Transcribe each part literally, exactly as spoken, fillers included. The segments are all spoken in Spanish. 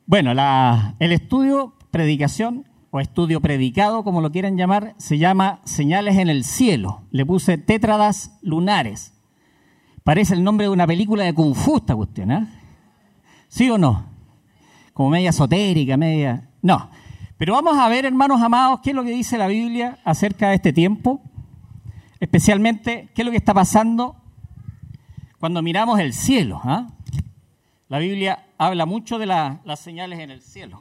Bueno, la, el estudio, predicación o estudio predicado, como lo quieran llamar, se llama Señales en el Cielo. Le puse Tétradas Lunares. Parece el nombre de una película de Kung Fu esta cuestión, ¿eh? ¿Sí o no? Como media esotérica, media... No. Pero vamos a ver, hermanos amados, qué es lo que dice la Biblia acerca de este tiempo. Especialmente, qué es lo que está pasando cuando miramos el cielo, ¿eh? La Biblia habla mucho de la, las señales en el cielo.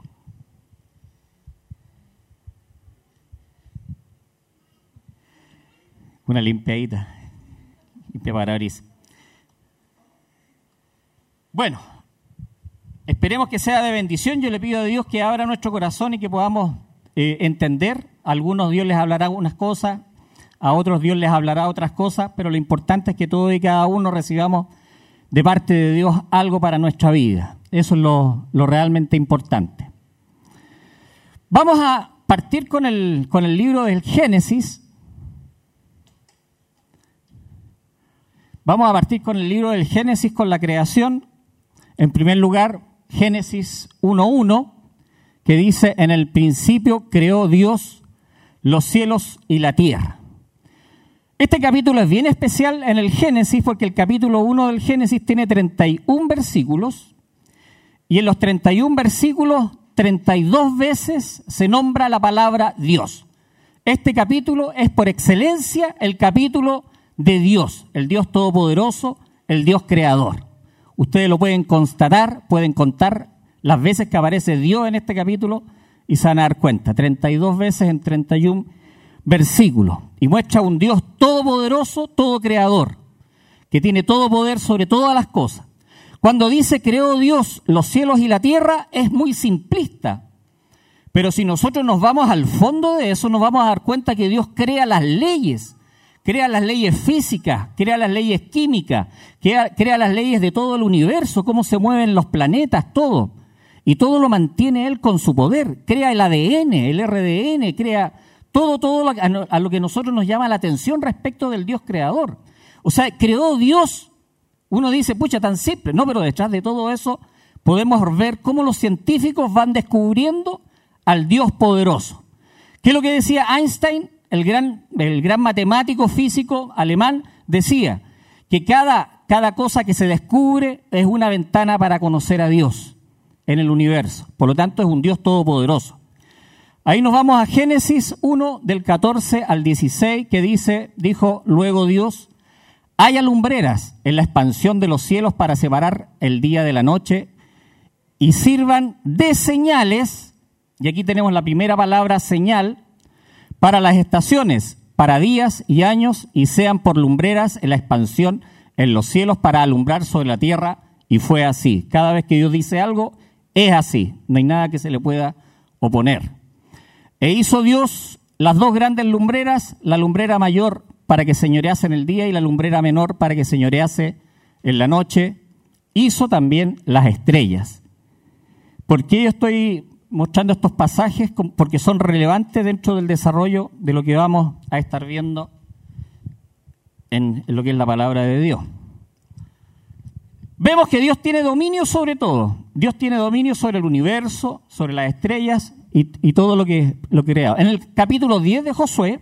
Una limpiadita, limpia parabrisas. Bueno, esperemos que sea de bendición. Yo le pido a Dios que abra nuestro corazón y que podamos eh, entender. A algunos Dios les hablará unas cosas, a otros Dios les hablará otras cosas, pero lo importante es que todos y cada uno recibamos de parte de Dios algo para nuestra vida. Eso es lo, lo realmente importante. Vamos a partir con el, con el libro del Génesis. Vamos a partir con el libro del Génesis, con la creación. En primer lugar, Génesis uno uno, que dice: en el principio creó Dios los cielos y la tierra. Este capítulo es bien especial en el Génesis porque el capítulo uno del Génesis tiene treinta y uno versículos y en los treinta y uno versículos, treinta y dos veces se nombra la palabra Dios. Este capítulo es por excelencia el capítulo de Dios, el Dios Todopoderoso, el Dios Creador. Ustedes lo pueden constatar, pueden contar las veces que aparece Dios en este capítulo y se van a dar cuenta. treinta y dos veces en treinta y uno versículos. Y muestra un Dios todopoderoso, todo creador, que tiene todo poder sobre todas las cosas. Cuando dice creó Dios los cielos y la tierra, es muy simplista. Pero si nosotros nos vamos al fondo de eso, nos vamos a dar cuenta que Dios crea las leyes, crea las leyes físicas, crea las leyes químicas, crea, crea las leyes de todo el universo, cómo se mueven los planetas, todo. Y todo lo mantiene Él con su poder. Crea el A D N, el R D N, crea todo, todo a lo que nosotros nos llama la atención respecto del Dios creador. O sea, creó Dios. Uno dice, pucha, tan simple. No, pero detrás de todo eso podemos ver cómo los científicos van descubriendo al Dios poderoso. ¿Qué es lo que decía Einstein? El gran, el gran matemático físico alemán decía que cada, cada cosa que se descubre es una ventana para conocer a Dios en el universo. Por lo tanto, es un Dios todopoderoso. Ahí nos vamos a Génesis uno, del catorce al dieciséis, que dice, dijo luego Dios: haya lumbreras en la expansión de los cielos para separar el día de la noche y sirvan de señales, y aquí tenemos la primera palabra señal, para las estaciones, para días y años, y sean por lumbreras en la expansión en los cielos para alumbrar sobre la tierra. Y fue así. Cada vez que Dios dice algo, es así. No hay nada que se le pueda oponer. E hizo Dios las dos grandes lumbreras, la lumbrera mayor para que señorease en el día y la lumbrera menor para que señorease en la noche. Hizo también las estrellas. ¿Por qué yo estoy mostrando estos pasajes? Porque son relevantes dentro del desarrollo de lo que vamos a estar viendo en, en lo que es la palabra de Dios. Vemos que Dios tiene dominio sobre todo. Dios tiene dominio sobre el universo, sobre las estrellas y, y todo lo que lo que crea. En el capítulo diez de Josué,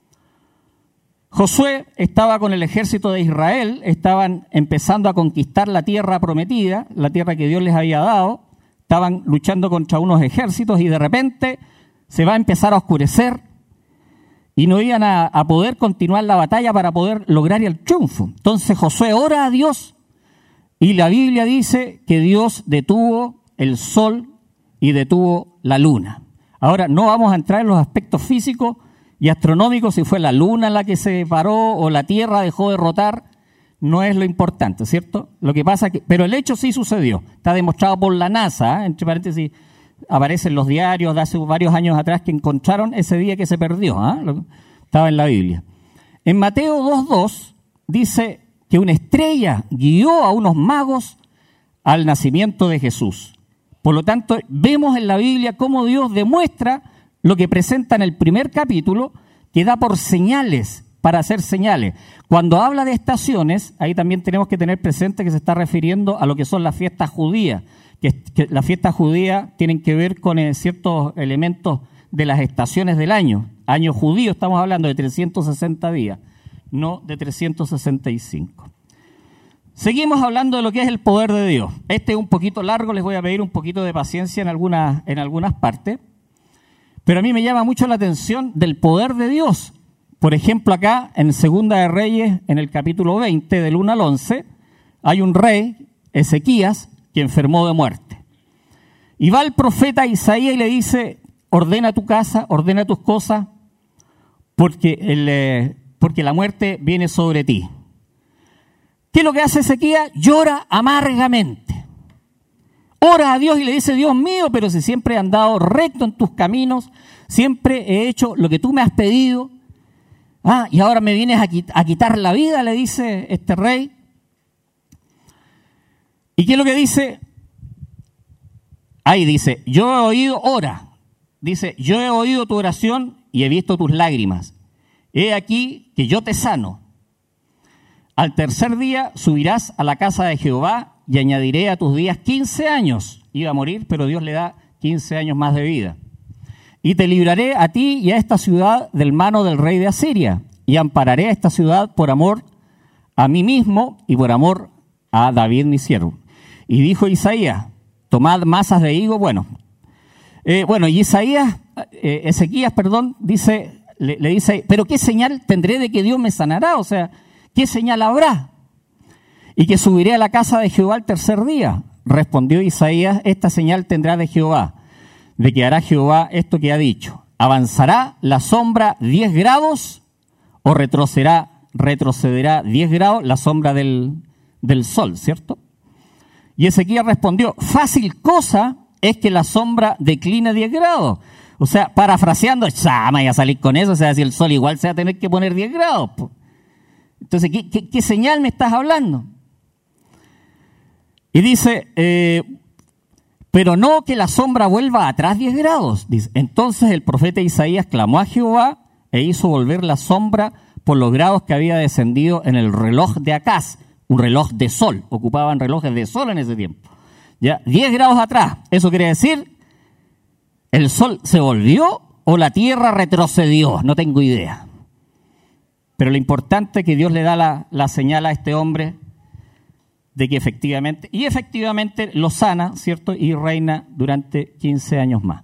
Josué estaba con el ejército de Israel, estaban empezando a conquistar la tierra prometida, la tierra que Dios les había dado, estaban luchando contra unos ejércitos y de repente se va a empezar a oscurecer y no iban a, a poder continuar la batalla para poder lograr el triunfo. Entonces Josué ora a Dios y la Biblia dice que Dios detuvo el sol y detuvo la luna. Ahora, no vamos a entrar en los aspectos físicos y astronómicos, si fue la luna la que se paró o la tierra dejó de rotar, no es lo importante, ¿cierto? Lo que pasa que, pero el hecho sí sucedió, está demostrado por la NASA, ¿eh? Entre paréntesis, aparecen los diarios de hace varios años atrás que encontraron ese día que se perdió, ¿eh? Estaba en la Biblia. En Mateo dos dos dice que una estrella guió a unos magos al nacimiento de Jesús. Por lo tanto, vemos en la Biblia cómo Dios demuestra lo que presenta en el primer capítulo, que da por señales, para hacer señales. Cuando habla de estaciones, ahí también tenemos que tener presente que se está refiriendo a lo que son las fiestas judías, que, que la fiesta judía tienen que ver con eh, ciertos elementos de las estaciones del año. Año judío estamos hablando de trescientos sesenta días, no de trescientos sesenta y cinco. Seguimos hablando de lo que es el poder de Dios. Este es un poquito largo, les voy a pedir un poquito de paciencia en algunas, en algunas partes, pero a mí me llama mucho la atención del poder de Dios. Por ejemplo, acá en Segunda de Reyes, en el capítulo veinte, del uno al once, hay un rey, Ezequías, que enfermó de muerte. Y va el profeta Isaías y le dice, ordena tu casa, ordena tus cosas, porque, el, eh, porque la muerte viene sobre ti. ¿Qué es lo que hace Ezequías? Llora amargamente. Ora a Dios y le dice, Dios mío, pero si siempre he andado recto en tus caminos, siempre he hecho lo que tú me has pedido, ah, y ahora me vienes a, quit- a quitar la vida, le dice este rey. ¿Y qué es lo que dice? Ahí dice, yo he oído, ora, dice, yo he oído tu oración y he visto tus lágrimas. He aquí que yo te sano. Al tercer día subirás a la casa de Jehová y añadiré a tus días quince años. Iba a morir, pero Dios le da quince años más de vida. Y te libraré a ti y a esta ciudad del mano del rey de Asiria. Y ampararé a esta ciudad por amor a mí mismo y por amor a David mi siervo. Y dijo Isaías, tomad masas de higo. Bueno, eh, bueno y Isaías, eh, Ezequías, perdón, dice, le, le dice, pero ¿qué señal tendré de que Dios me sanará? O sea, ¿qué señal habrá? Y que subiré a la casa de Jehová el tercer día. Respondió Isaías, esta señal tendrá de Jehová, de que hará Jehová esto que ha dicho. ¿Avanzará la sombra diez grados o retrocederá, retrocederá diez grados la sombra del, del sol, ¿cierto? Y Ezequías respondió, fácil cosa es que la sombra decline diez grados. O sea, parafraseando, ya me voy a salir con eso, o sea, si el sol igual se va a tener que poner diez grados, pues. Entonces, ¿qué, qué, qué señal me estás hablando? Y dice, eh, pero no que la sombra vuelva atrás diez grados. Dice, entonces el profeta Isaías clamó a Jehová e hizo volver la sombra por los grados que había descendido en el reloj de Acaz, un reloj de sol. Ocupaban relojes de sol en ese tiempo. Ya, diez grados atrás. Eso quiere decir, ¿el sol se volvió o la tierra retrocedió? No tengo idea. Pero lo importante es que Dios le da la, la señal a este hombre de que efectivamente, y efectivamente lo sana, ¿cierto? Y reina durante quince años más.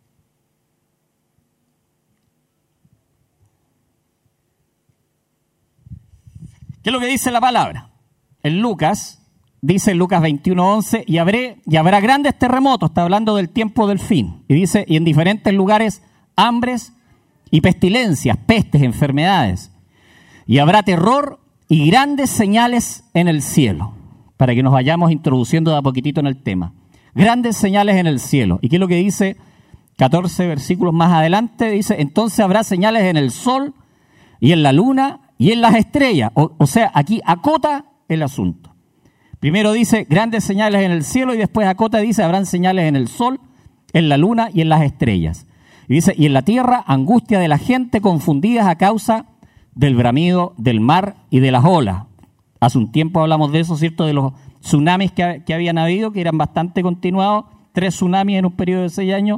¿Qué es lo que dice la palabra? En Lucas, dice en Lucas veintiuno once, y, habré, y habrá grandes terremotos, está hablando del tiempo del fin. Y dice, y en diferentes lugares, hambres y pestilencias, pestes, enfermedades. Y habrá terror y grandes señales en el cielo, para que nos vayamos introduciendo de a poquitito en el tema. Grandes señales en el cielo. ¿Y qué es lo que dice? catorce versículos más adelante, dice, entonces habrá señales en el sol y en la luna y en las estrellas. O, o sea, aquí acota el asunto. Primero dice grandes señales en el cielo y después acota dice habrán señales en el sol, en la luna y en las estrellas. Y dice, y en la tierra angustia de la gente confundidas a causa del bramido del mar y de las olas. Hace un tiempo hablamos de eso, ¿cierto? De los tsunamis que, que habían habido, que eran bastante continuados, tres tsunamis en un periodo de seis años.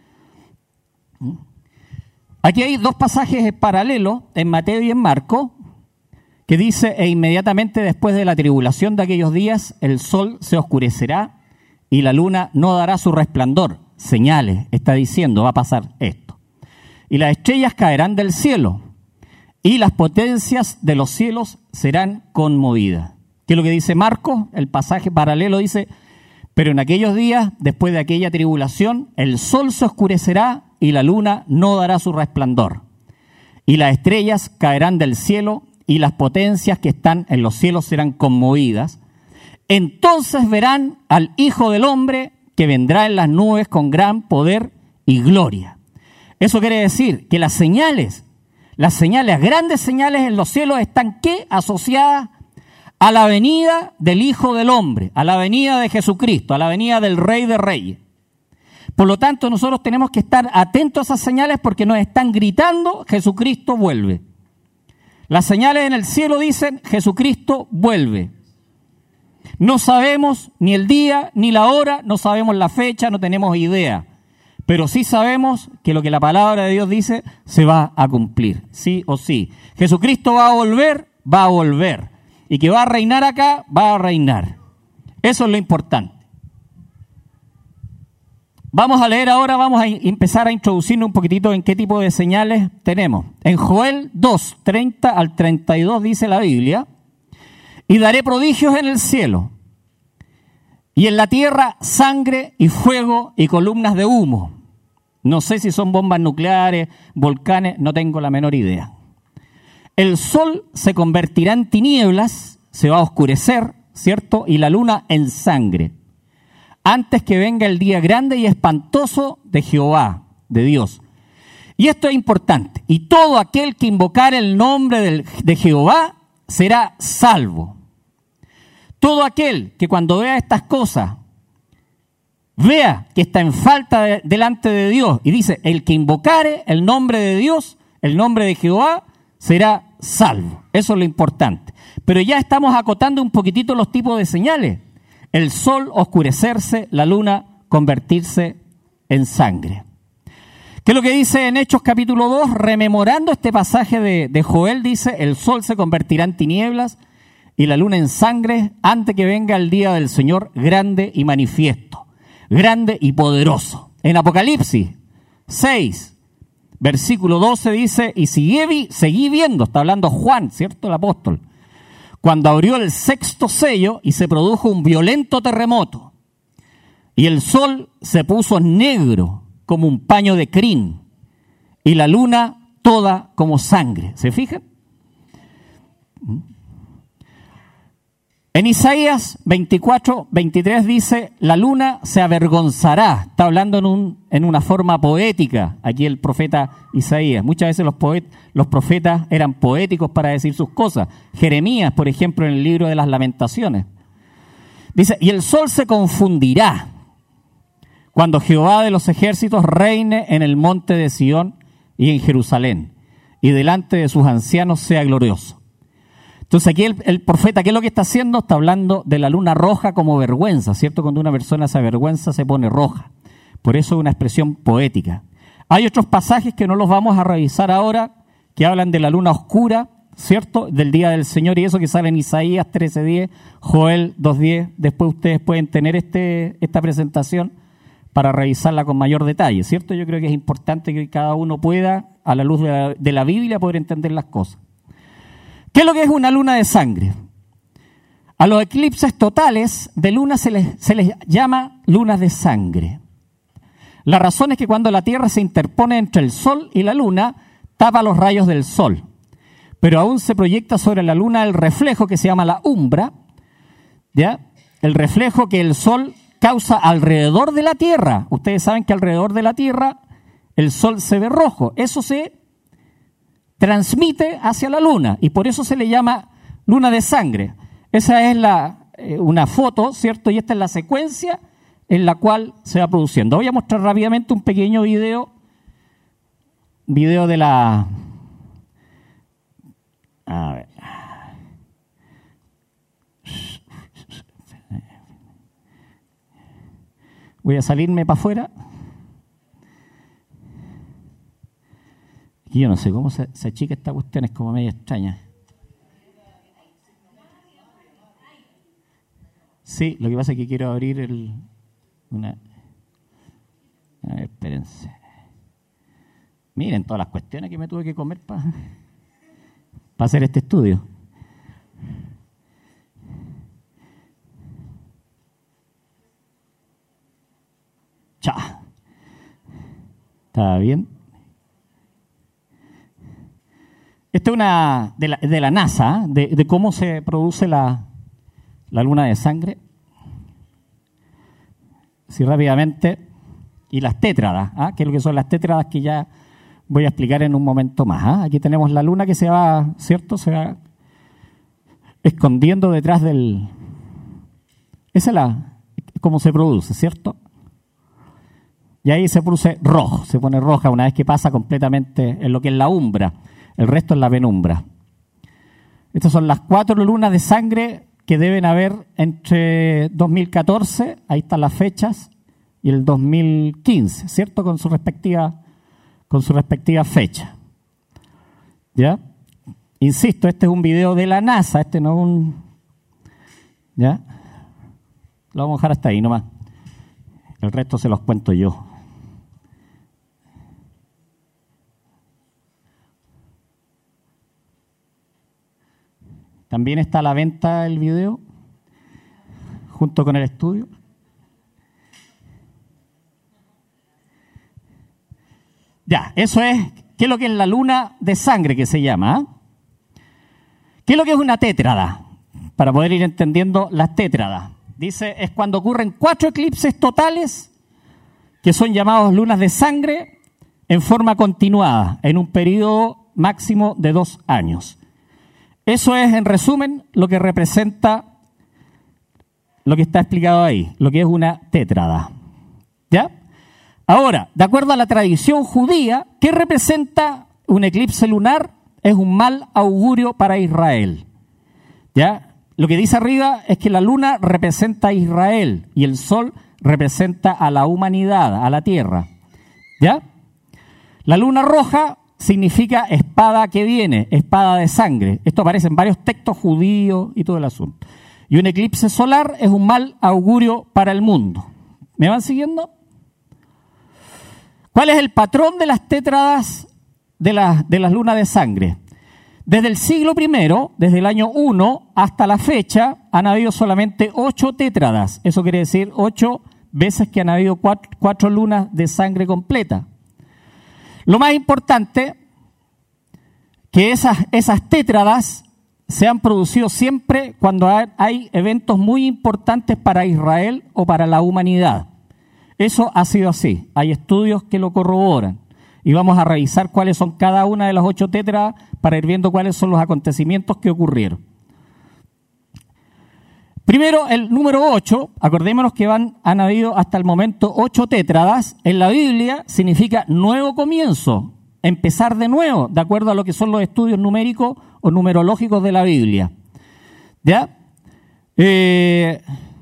Aquí hay dos pasajes paralelos, en Mateo y en Marcos, que dice, e inmediatamente después de la tribulación de aquellos días, el sol se oscurecerá y la luna no dará su resplandor. Señales, está diciendo, va a pasar esto. Y las estrellas caerán del cielo, y las potencias de los cielos serán conmovidas. ¿Qué es lo que dice Marcos? El pasaje paralelo dice, pero en aquellos días, después de aquella tribulación, el sol se oscurecerá y la luna no dará su resplandor. Y las estrellas caerán del cielo y las potencias que están en los cielos serán conmovidas. Entonces verán al Hijo del Hombre que vendrá en las nubes con gran poder y gloria. Eso quiere decir que las señales Las señales, grandes señales en los cielos están ¿qué? Asociadas a la venida del Hijo del Hombre, a la venida de Jesucristo, a la venida del Rey de Reyes. Por lo tanto, nosotros tenemos que estar atentos a esas señales porque nos están gritando, Jesucristo vuelve. Las señales en el cielo dicen, Jesucristo vuelve. No sabemos ni el día ni la hora, no sabemos la fecha, no tenemos idea. Pero sí sabemos que lo que la palabra de Dios dice se va a cumplir, sí o sí. Jesucristo va a volver, va a volver. Y que va a reinar acá, va a reinar. Eso es lo importante. Vamos a leer ahora, vamos a empezar a introducirnos un poquitito en qué tipo de señales tenemos. En Joel dos, treinta al treinta y dos dice la Biblia: y daré prodigios en el cielo, y en la tierra sangre y fuego y columnas de humo. No sé si son bombas nucleares, volcanes, no tengo la menor idea. El sol se convertirá en tinieblas, se va a oscurecer, ¿cierto? Y la luna en sangre, antes que venga el día grande y espantoso de Jehová, de Dios. Y esto es importante. Y todo aquel que invocare el nombre del, de Jehová será salvo. Todo aquel que cuando vea estas cosas, vea que está en falta de, delante de Dios, y dice, el que invocare el nombre de Dios, el nombre de Jehová, será salvo. Eso es lo importante. Pero ya estamos acotando un poquitito los tipos de señales. El sol oscurecerse, la luna convertirse en sangre. ¿Qué es lo que dice en Hechos capítulo dos? Rememorando este pasaje de, de Joel, dice, el sol se convertirá en tinieblas y la luna en sangre antes que venga el día del Señor grande y manifiesto, grande y poderoso. En Apocalipsis seis, versículo doce dice, y seguí, seguí viendo, está hablando Juan, ¿cierto? El apóstol. Cuando abrió el sexto sello y se produjo un violento terremoto, y el sol se puso negro como un paño de crin, y la luna toda como sangre. ¿Se fijan? En Isaías veinticuatro, veintitrés dice, la luna se avergonzará. Está hablando en, un, en una forma poética aquí el profeta Isaías. Muchas veces los, poet, los profetas eran poéticos para decir sus cosas. Jeremías, por ejemplo, en el libro de las Lamentaciones. Dice, y el sol se confundirá cuando Jehová de los ejércitos reine en el monte de Sión y en Jerusalén, y delante de sus ancianos sea glorioso. Entonces aquí el, el profeta, ¿qué es lo que está haciendo? Está hablando de la luna roja como vergüenza, ¿cierto? Cuando una persona se avergüenza se pone roja. Por eso es una expresión poética. Hay otros pasajes que no los vamos a revisar ahora, que hablan de la luna oscura, ¿cierto? Del día del Señor, y eso que sale en Isaías trece diez, Joel dos diez. Después ustedes pueden tener este, esta presentación para revisarla con mayor detalle, ¿cierto? Yo creo que es importante que cada uno pueda, a la luz de la, de la Biblia, poder entender las cosas. ¿Qué es lo que es una luna de sangre? A los eclipses totales de luna se les, se les llama lunas de sangre. La razón es que cuando la Tierra se interpone entre el Sol y la Luna, tapa los rayos del Sol. Pero aún se proyecta sobre la Luna el reflejo que se llama la umbra, ¿ya? El reflejo que el Sol causa alrededor de la Tierra. Ustedes saben que alrededor de la Tierra el Sol se ve rojo. Eso se transmite hacia la luna y por eso se le llama luna de sangre. Esa es la, eh, una foto, ¿cierto? Y esta es la secuencia en la cual se va produciendo. Voy a mostrar rápidamente un pequeño video, video de la... A ver. Voy a salirme para afuera. Y yo no sé cómo se, se achica esta cuestión, es como medio extraña. Sí, lo que pasa es que quiero abrir el... Una... A ver, espérense. Miren todas las cuestiones que me tuve que comer para pa hacer este estudio. Cha. ¿Está bien? Esta es una de la, de la NASA, de, de cómo se produce la, la luna de sangre. Sí, rápidamente. Y las tétradas, ¿ah? Que es lo que son las tétradas que ya voy a explicar en un momento más. ¿ah? Aquí tenemos la luna que se va, ¿cierto? Se va escondiendo detrás del... Esa es la, cómo se produce, ¿cierto? Y ahí se produce rojo, se pone roja una vez que pasa completamente en lo que es la umbra. El resto es la penumbra. Estas son las cuatro lunas de sangre que que deben haber entre dos mil catorce, ahí están las fechas, y el dos mil quince, ¿cierto? Con su respectiva, con su respectiva fecha. ¿Ya? Insisto, este es un video de la NASA, este no es un... ¿Ya? Lo vamos a dejar hasta ahí nomás. El resto se los cuento yo. También está a la venta el video, junto con el estudio. Ya, eso es, ¿qué es lo que es la luna de sangre que se llama? ¿eh? ¿Qué es lo que es una tétrada? Para poder ir entendiendo las tétradas. Dice, es cuando ocurren cuatro eclipses totales, que son llamados lunas de sangre, en forma continuada, en un periodo máximo de dos años. Eso es, en resumen, lo que representa lo que está explicado ahí, lo que es una tétrada. ¿Ya? Ahora, de acuerdo a la tradición judía, ¿qué representa un eclipse lunar? Es un mal augurio para Israel. ¿Ya? Lo que dice arriba es que la luna representa a Israel y el sol representa a la humanidad, a la tierra. ¿Ya? La luna roja significa espada que viene, espada de sangre. Esto aparece en varios textos judíos y todo el asunto. Y un eclipse solar es un mal augurio para el mundo. ¿Me van siguiendo? ¿Cuál es el patrón de las tétradas de, la, de las lunas de sangre? Desde el siglo primero, desde el año uno hasta la fecha, han habido solamente ocho tétradas. Eso quiere decir ocho veces que han habido cuatro, cuatro lunas de sangre completa. Lo más importante, que esas, esas tétradas se han producido siempre cuando hay, hay eventos muy importantes para Israel o para la humanidad. Eso ha sido así. Hay estudios que lo corroboran. Y vamos a revisar cuáles son cada una de las ocho tétradas para ir viendo cuáles son los acontecimientos que ocurrieron. Primero, el número ocho, acordémonos que van, han habido hasta el momento ocho tétradas. En la Biblia significa nuevo comienzo, empezar de nuevo, de acuerdo a lo que son los estudios numéricos o numerológicos de la Biblia. ¿Ya? Eh,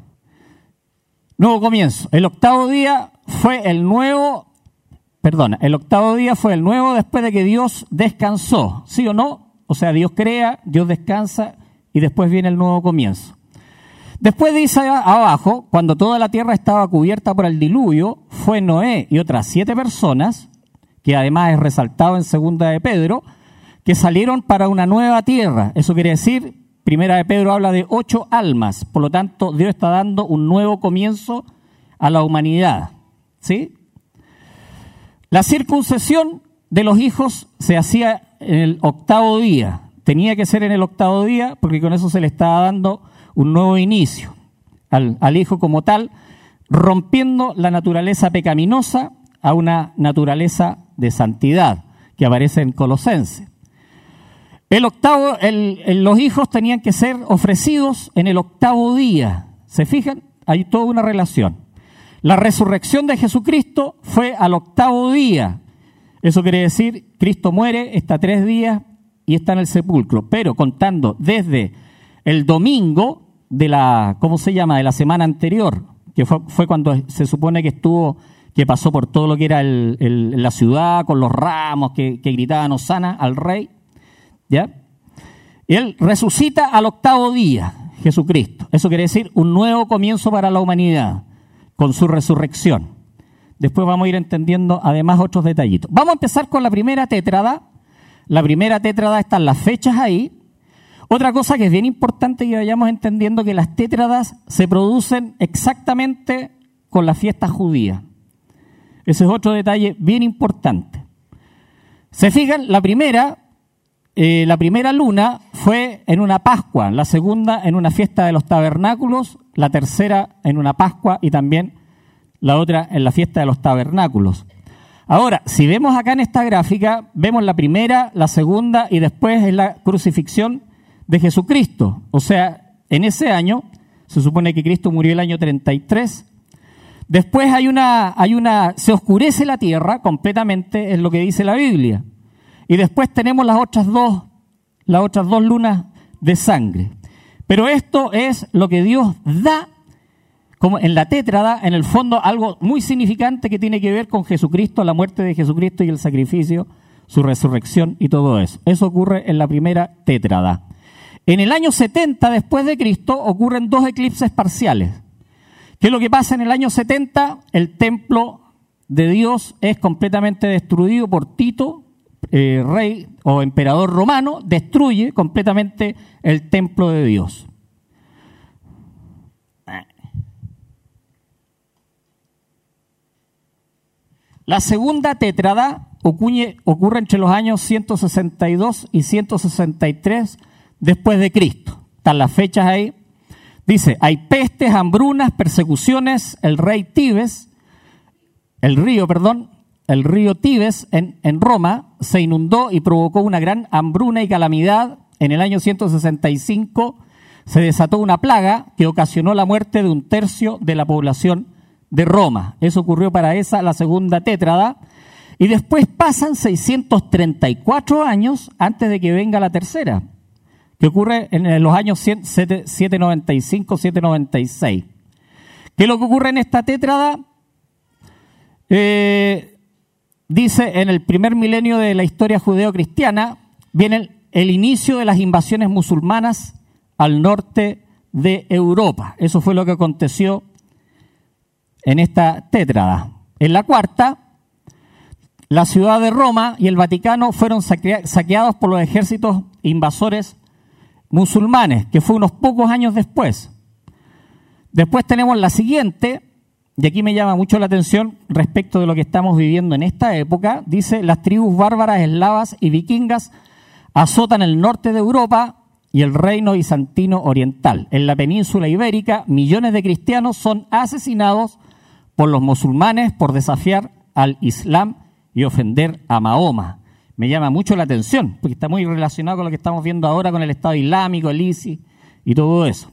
nuevo comienzo. El octavo día fue el nuevo, perdona, el octavo día fue el nuevo después de que Dios descansó, ¿sí o no? O sea, Dios crea, Dios descansa y después viene el nuevo comienzo. Después dice abajo, cuando toda la tierra estaba cubierta por el diluvio, fue Noé y otras siete personas, que además es resaltado en segunda de Pedro, que salieron para una nueva tierra. Eso quiere decir, primera de Pedro habla de ocho almas, por lo tanto Dios está dando un nuevo comienzo a la humanidad. ¿Sí? La circuncisión de los hijos se hacía en el octavo día. Tenía que ser en el octavo día porque con eso se le estaba dando un nuevo inicio al, al hijo como tal, rompiendo la naturaleza pecaminosa a una naturaleza de santidad que aparece en Colosenses. El octavo, el, el, los hijos tenían que ser ofrecidos en el octavo día. ¿Se fijan? Hay toda una relación. La resurrección de Jesucristo fue al octavo día. Eso quiere decir, Cristo muere, está tres días y está en el sepulcro. Pero contando desde el domingo de la, ¿cómo se llama?, de la semana anterior, que fue, fue cuando se supone que estuvo, que pasó por todo lo que era el, el, la ciudad, con los ramos que, que gritaban Hosana al rey, ¿ya? Y él resucita al octavo día, Jesucristo. Eso quiere decir un nuevo comienzo para la humanidad, con su resurrección. Después vamos a ir entendiendo además otros detallitos. Vamos a empezar con la primera tétrada. La primera tétrada están las fechas ahí. Otra cosa que es bien importante que vayamos entendiendo que las tétradas se producen exactamente con la fiesta judía. Ese es otro detalle bien importante. Se fijan, la primera, eh, la primera luna fue en una Pascua, la segunda en una fiesta de los tabernáculos, la tercera en una Pascua y también la otra en la fiesta de los tabernáculos. Ahora, si vemos acá en esta gráfica, vemos la primera, la segunda y después es la crucifixión de Jesucristo. O sea, en ese año, se supone que Cristo murió el año treinta y tres. Después hay una, hay una, se oscurece la tierra completamente, es lo que dice la Biblia. Y después tenemos las otras dos, las otras dos lunas de sangre. Pero esto es lo que Dios da, como en la tétrada, en el fondo algo muy significante que tiene que ver con Jesucristo, la muerte de Jesucristo y el sacrificio, su resurrección y todo eso. Eso ocurre en la primera tétrada. En el año setenta después de Cristo ocurren dos eclipses parciales. ¿Qué es lo que pasa en el año setenta? El templo de Dios es completamente destruido por Tito, eh, rey o emperador romano, destruye completamente el templo de Dios. La segunda tétrada ocurre, ocurre entre los años ciento sesenta y dos y ciento sesenta y tres después de Cristo. Están las fechas ahí. Dice, hay pestes, hambrunas, persecuciones, el rey Tibes, el río, perdón, el río Tibes en, en Roma se inundó y provocó una gran hambruna y calamidad. En el año ciento sesenta y cinco se desató una plaga que ocasionó la muerte de un tercio de la población de Roma. Eso ocurrió para esa, la segunda tétrada. Y después pasan seiscientos treinta y cuatro años antes de que venga la tercera, que ocurre en los años setecientos noventa y cinco, setecientos noventa y seis. ¿Qué es lo que ocurre en esta tétrada? Eh, dice, en el primer milenio de la historia judeo-cristiana, viene el, el inicio de las invasiones musulmanas al norte de Europa. Eso fue lo que aconteció en esta tétrada. En la cuarta, la ciudad de Roma y el Vaticano fueron saquea- saqueados por los ejércitos invasores musulmanes, que fue unos pocos años después. Después tenemos la siguiente, y aquí me llama mucho la atención respecto de lo que estamos viviendo en esta época. Dice, las tribus bárbaras eslavas y vikingas azotan el norte de Europa y el reino bizantino oriental. En la península ibérica, millones de cristianos son asesinados por los musulmanes por desafiar al Islam y ofender a Mahoma. Me llama mucho la atención, porque está muy relacionado con lo que estamos viendo ahora con el Estado Islámico, el I S I S y todo eso.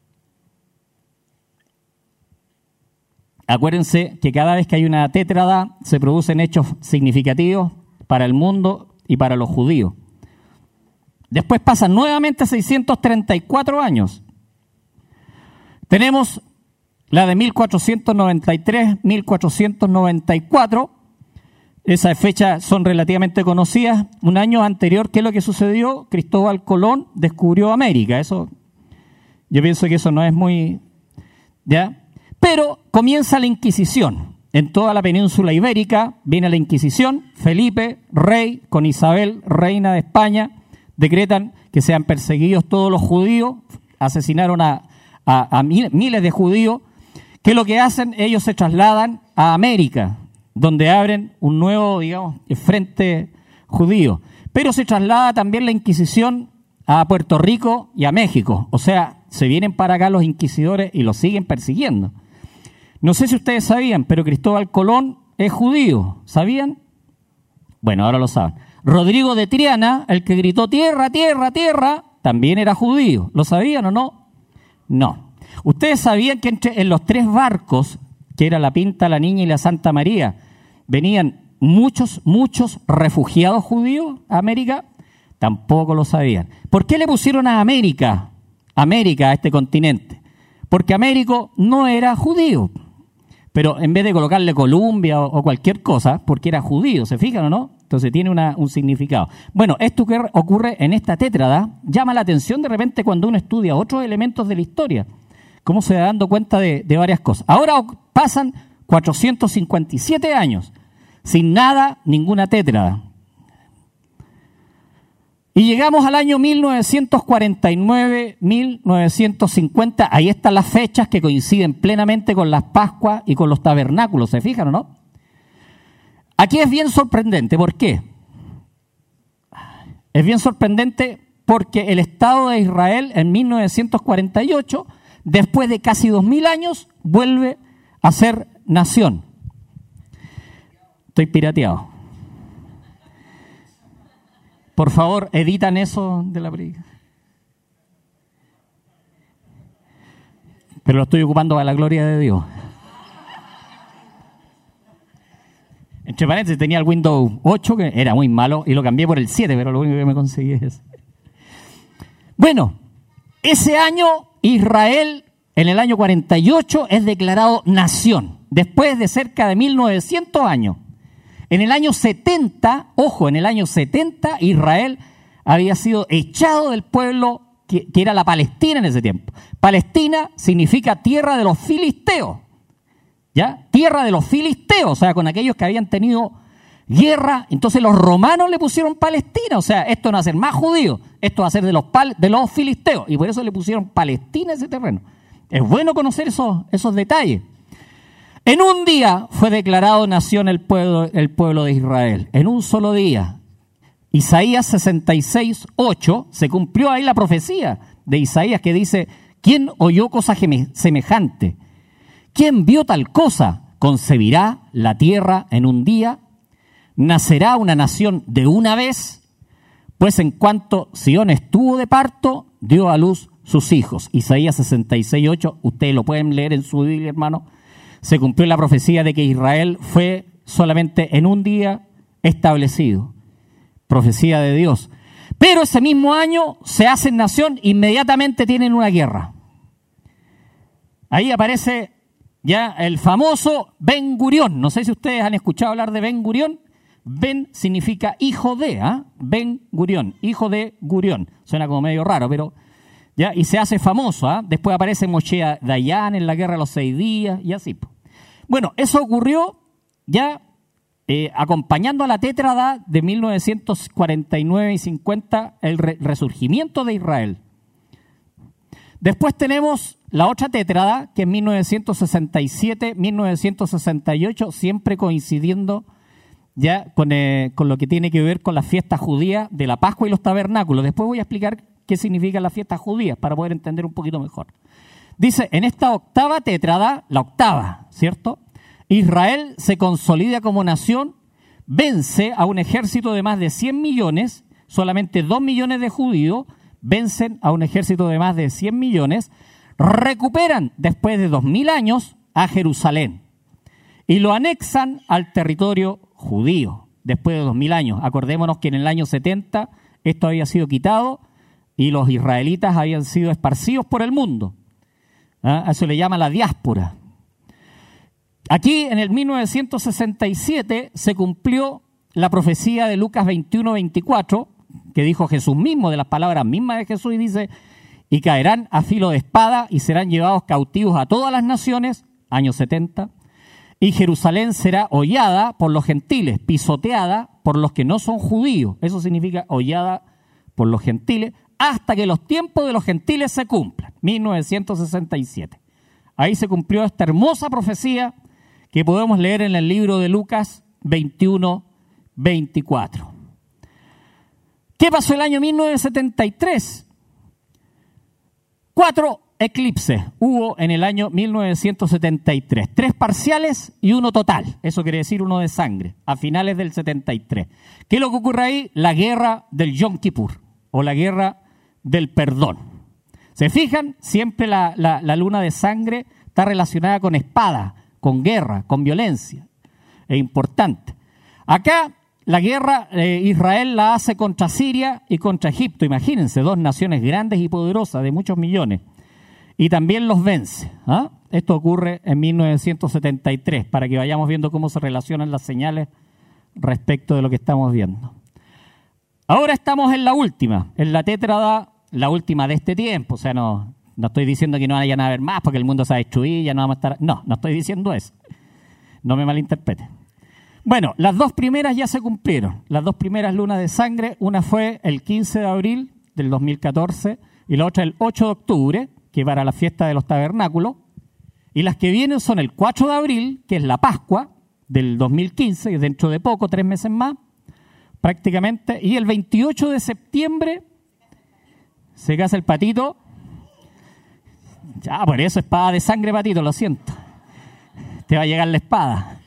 Acuérdense que cada vez que hay una tétrada se producen hechos significativos para el mundo y para los judíos. Después pasan nuevamente seiscientos treinta y cuatro años. Tenemos la de mil cuatrocientos noventa y tres, mil cuatrocientos noventa y cuatro. Esas fechas son relativamente conocidas. Un año anterior, ¿qué es lo que sucedió? Cristóbal Colón descubrió América. Eso, yo pienso que eso no es muy... ¿ya? Pero comienza la Inquisición. En toda la península ibérica viene la Inquisición. Felipe, rey, con Isabel, reina de España, decretan que sean perseguidos todos los judíos. Asesinaron a, a, a miles de judíos. ¿Qué es lo que hacen? Ellos se trasladan a América, donde abren un nuevo, digamos, frente judío. Pero se traslada también la Inquisición a Puerto Rico y a México. O sea, se vienen para acá los inquisidores y los siguen persiguiendo. No sé si ustedes sabían, pero Cristóbal Colón es judío. ¿Sabían? Bueno, ahora lo saben. Rodrigo de Triana, el que gritó tierra, tierra, tierra, también era judío. ¿Lo sabían o no? No. ¿Ustedes sabían que entre, en los tres barcos, que era la Pinta, la Niña y la Santa María, venían muchos, muchos refugiados judíos a América? Tampoco lo sabían. ¿Por qué le pusieron a América, América a este continente? Porque Américo no era judío, pero en vez de colocarle Columbia o, o cualquier cosa, porque era judío, ¿se fijan o no? Entonces tiene una, un significado. Bueno, esto que ocurre en esta tétrada llama la atención de repente cuando uno estudia otros elementos de la historia, cómo se va dando cuenta de, de varias cosas. Ahora pasan cuatrocientos cincuenta y siete años, sin nada, ninguna tétrada. Y llegamos al año mil novecientos cuarenta y nueve, mil novecientos cincuenta, ahí están las fechas que coinciden plenamente con las Pascuas y con los tabernáculos, ¿se fijan o no? Aquí es bien sorprendente, ¿por qué? Es bien sorprendente porque el Estado de Israel en mil novecientos cuarenta y ocho, después de casi dos mil años, vuelve a ser nación. Estoy pirateado. Por favor, editan eso de la predica. Pero lo estoy ocupando para la gloria de Dios. Entre paréntesis, tenía el Windows ocho, que era muy malo, y lo cambié por el siete, pero lo único que me conseguí es eso. Bueno, Ese año Israel, en el año cuarenta y ocho, es declarado nación, después de cerca de mil novecientos años. En el año setenta, ojo, en el año setenta, Israel había sido echado del pueblo que, que era la Palestina en ese tiempo. Palestina significa tierra de los filisteos, ¿ya? Tierra de los filisteos, o sea, con aquellos que habían tenido guerra. Entonces los romanos le pusieron Palestina, o sea, esto no va a ser más judío, esto va a ser de los, pal, de los filisteos, y por eso le pusieron Palestina a ese terreno. Es bueno conocer esos, esos detalles. En un día fue declarado nación el pueblo, el pueblo de Israel, en un solo día. Isaías sesenta y seis, ocho, se cumplió ahí la profecía de Isaías que dice: ¿quién oyó cosa semejante? ¿Quién vio tal cosa? ¿Concebirá la tierra en un día? ¿Nacerá una nación de una vez? Pues en cuanto Sión estuvo de parto, dio a luz sus hijos. Isaías sesenta y seis, ocho, ustedes lo pueden leer en su Biblia, hermano. Se cumplió la profecía de que Israel fue solamente en un día establecido. Profecía de Dios. Pero ese mismo año se hacen nación, inmediatamente tienen una guerra. Ahí aparece ya el famoso Ben Gurión. No sé si ustedes han escuchado hablar de Ben Gurión. Ben significa hijo de, ¿eh? Ben Gurión, hijo de Gurión. Suena como medio raro, pero ya, y se hace famoso. ¿eh? Después aparece Moshe Dayan en la guerra de los seis días y así. Bueno, eso ocurrió ya eh, acompañando a la tétrada de mil novecientos cuarenta y nueve y cincuenta, el re resurgimiento de Israel. Después tenemos la otra tétrada, que es mil novecientos sesenta y siete, mil novecientos sesenta y ocho, siempre coincidiendo ya con, eh, con lo que tiene que ver con las fiestas judías de la Pascua y los tabernáculos. Después voy a explicar qué significan las fiestas judías para poder entender un poquito mejor. Dice, en esta octava tétrada, la octava, ¿cierto? Israel se consolida como nación, vence a un ejército de más de cien millones, solamente dos millones de judíos vencen a un ejército de más de cien millones, recuperan después de dos mil años a Jerusalén y lo anexan al territorio judío después de dos mil años. Acordémonos que en el año setenta esto había sido quitado y los israelitas habían sido esparcidos por el mundo. ¿Ah? A eso le llama la diáspora. Aquí en el mil novecientos sesenta y siete se cumplió la profecía de Lucas veintiuno, veinticuatro, que dijo Jesús mismo, de las palabras mismas de Jesús, y dice: y caerán a filo de espada y serán llevados cautivos a todas las naciones, año setenta, y Jerusalén será hollada por los gentiles, pisoteada por los que no son judíos. Eso significa hollada por los gentiles, hasta que los tiempos de los gentiles se cumplan. mil novecientos sesenta y siete. Ahí se cumplió esta hermosa profecía que podemos leer en el libro de Lucas veintiuno, veinticuatro. ¿Qué pasó el año mil novecientos setenta y tres? Cuatro eclipses hubo en el año mil novecientos setenta y tres. Tres parciales y uno total. Eso quiere decir uno de sangre, a finales del setenta y tres. ¿Qué es lo que ocurre ahí? La guerra del Yom Kippur, o la guerra del perdón. ¿Se fijan? Siempre la, la, la luna de sangre está relacionada con espada, con guerra, con violencia. Es importante. Acá la guerra eh, Israel la hace contra Siria y contra Egipto. Imagínense, dos naciones grandes y poderosas de muchos millones. Y también los vence. ¿Ah? Esto ocurre en mil novecientos setenta y tres, para que vayamos viendo cómo se relacionan las señales respecto de lo que estamos viendo. Ahora estamos en la última, en la tétrada, la última de este tiempo. O sea, no... No estoy diciendo que no vayan a haber más porque el mundo se va a destruir, ya no vamos a estar... No, no estoy diciendo eso. No me malinterpreten. Bueno, las dos primeras ya se cumplieron. Las dos primeras lunas de sangre, una fue el quince de abril del dos mil catorce y la otra el ocho de octubre, que para la fiesta de los tabernáculos. Y las que vienen son el cuatro de abril, que es la Pascua del dos mil quince, que es dentro de poco, tres meses más, prácticamente. Y el veintiocho de septiembre se casa el patito. Ya, por eso espada de sangre, patito, lo siento. Te va a llegar la espada.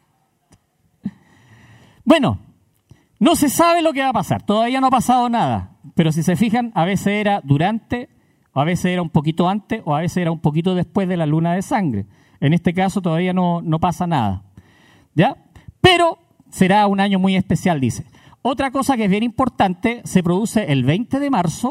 Bueno, no se sabe lo que va a pasar. Todavía no ha pasado nada. Pero si se fijan, a veces era durante, o a veces era un poquito antes, o a veces era un poquito después de la luna de sangre. En este caso todavía no, no pasa nada. ¿Ya? Pero será un año muy especial, dice. Otra cosa que es bien importante, se produce el veinte de marzo,